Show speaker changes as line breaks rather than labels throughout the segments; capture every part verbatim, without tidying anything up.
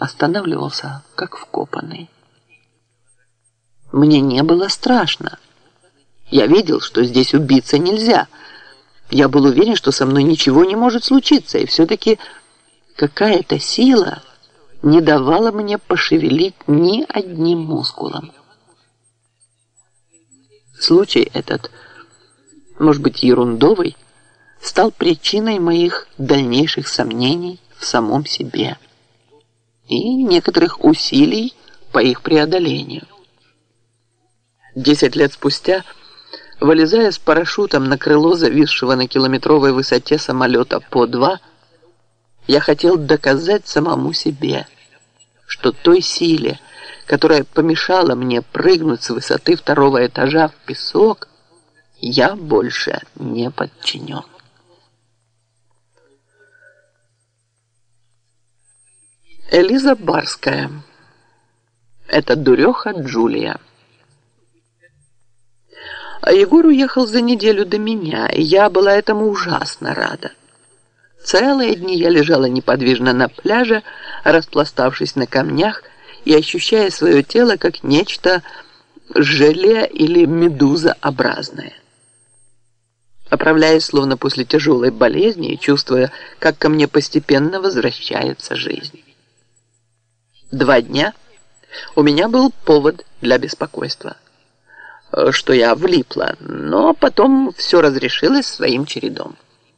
останавливался, как вкопанный. Мне не было страшно. Я видел, что здесь убиться нельзя. Я был уверен, что со мной ничего не может случиться, и все-таки какая-то сила не давала мне пошевелить ни одним мускулом. Случай этот, может быть, ерундовый, стал причиной моих дальнейших сомнений в самом себе и некоторых усилий по их преодолению. Десять лет спустя, вылезая с парашютом на крыло зависшего на километровой высоте самолета По-два, я хотел доказать самому себе, что той силе, которая помешала мне прыгнуть с высоты второго этажа в песок, я больше не подчинен. Элиза Барская. Это дуреха Джулия. А Егор уехал за неделю до меня, и я была этому ужасно рада. Целые дни я лежала неподвижно на пляже, распластавшись на камнях и ощущая свое тело как нечто желе или медузообразное. Оправляясь, словно после тяжелой болезни, и чувствуя, как ко мне постепенно возвращается жизнь. Два дня у меня был повод для беспокойства, что я влипла, но потом все разрешилось своим чередом.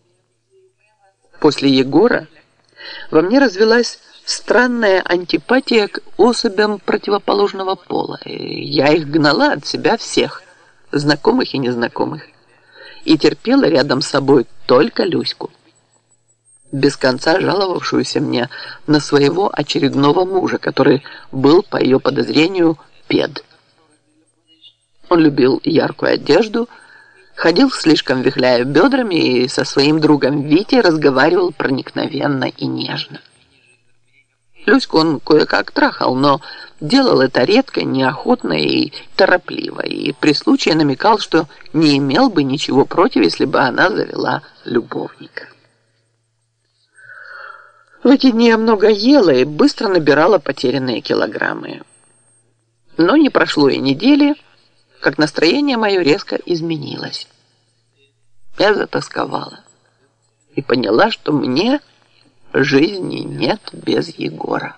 После Егора во мне развилась странная антипатия к особям противоположного пола. Я их гнала от себя всех, знакомых и незнакомых, и терпела рядом с собой только Люську, без конца жаловавшуюся мне на своего очередного мужа, который был, по ее подозрению, пед. Он любил яркую одежду, ходил слишком вихляя бедрами и со своим другом Витей разговаривал проникновенно и нежно. Люську он кое-как трахал, но делал это редко, неохотно и торопливо, и при случае намекал, что не имел бы ничего против, если бы она завела любовника. В эти дни я много ела и быстро набирала потерянные килограммы. Но не прошло и недели, как настроение мое резко изменилось. Я затасковала и поняла, что мне жизни нет без Егора.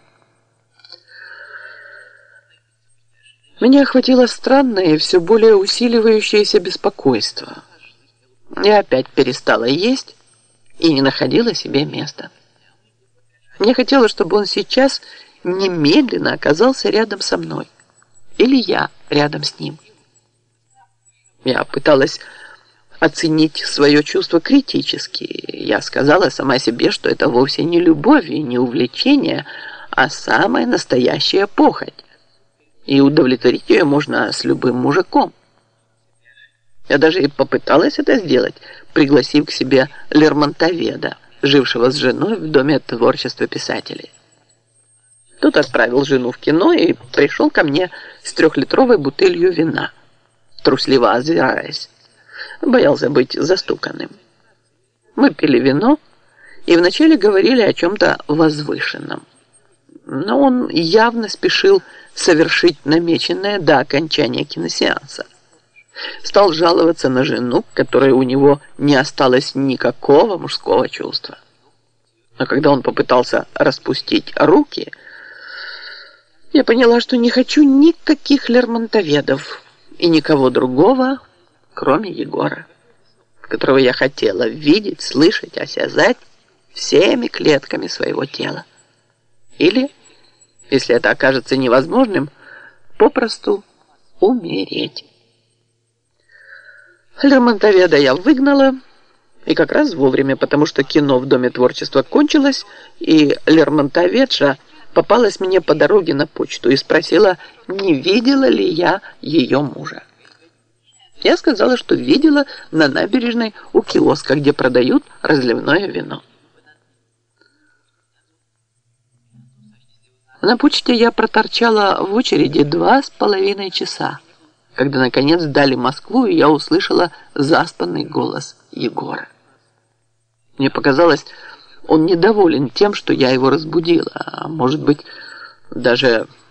Меня охватило странное и все более усиливающееся беспокойство. Я опять перестала есть и не находила себе места. Мне хотелось, чтобы он сейчас немедленно оказался рядом со мной. Или я рядом с ним. Я пыталась оценить свое чувство критически. Я сказала сама себе, что это вовсе не любовь и не увлечение, а самая настоящая похоть. И удовлетворить ее можно с любым мужиком. Я даже и попыталась это сделать, пригласив к себе Лермонтоведа, жившего с женой в Доме творчества писателей. Тот отправил жену в кино и пришел ко мне с трехлитровой бутылью вина, трусливо озираясь. Боялся быть застуканным. Мы пили вино и вначале говорили о чем-то возвышенном. Но он явно спешил совершить намеченное до окончания киносеанса. Стал жаловаться на жену, которой у него не осталось никакого мужского чувства. Но когда он попытался распустить руки, я поняла, что не хочу никаких лермонтоведов и никого другого, кроме Егора, которого я хотела видеть, слышать, осязать всеми клетками своего тела. Или, если это окажется невозможным, попросту умереть. Лермонтоведа я выгнала, и как раз вовремя, потому что кино в Доме творчества кончилось, и Лермонтоведша попалась мне по дороге на почту и спросила, не видела ли я ее мужа. Я сказала, что видела на набережной у киоска, где продают разливное вино. На почте я проторчала в очереди два с половиной часа, когда, наконец, дали Москву, и я услышала заспанный голос Егора. Мне показалось, он недоволен тем, что я его разбудила, а может быть, Даже